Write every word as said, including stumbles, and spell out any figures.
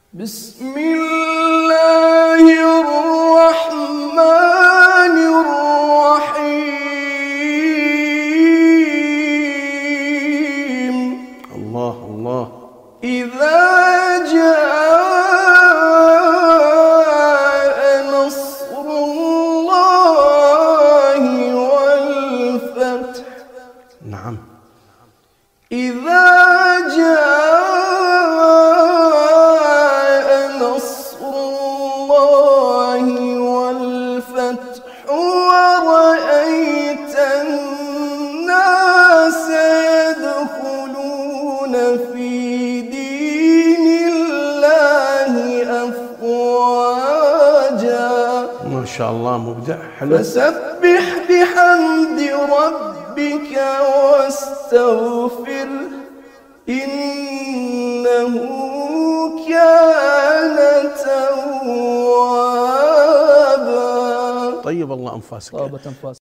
بسم الله الرحمن الرحيم. الله الله. إذا جاء نصر الله والفتح. نعم. إذا جاء نصر الله والفتح ورأيت الناس يدخلون في دين الله أفواجا. ما شاء الله مبدع. حلو. فسبح بحمد ربك واستغفر إنه كان توابا. طيب الله أنفاسك. طابت أنفاسك.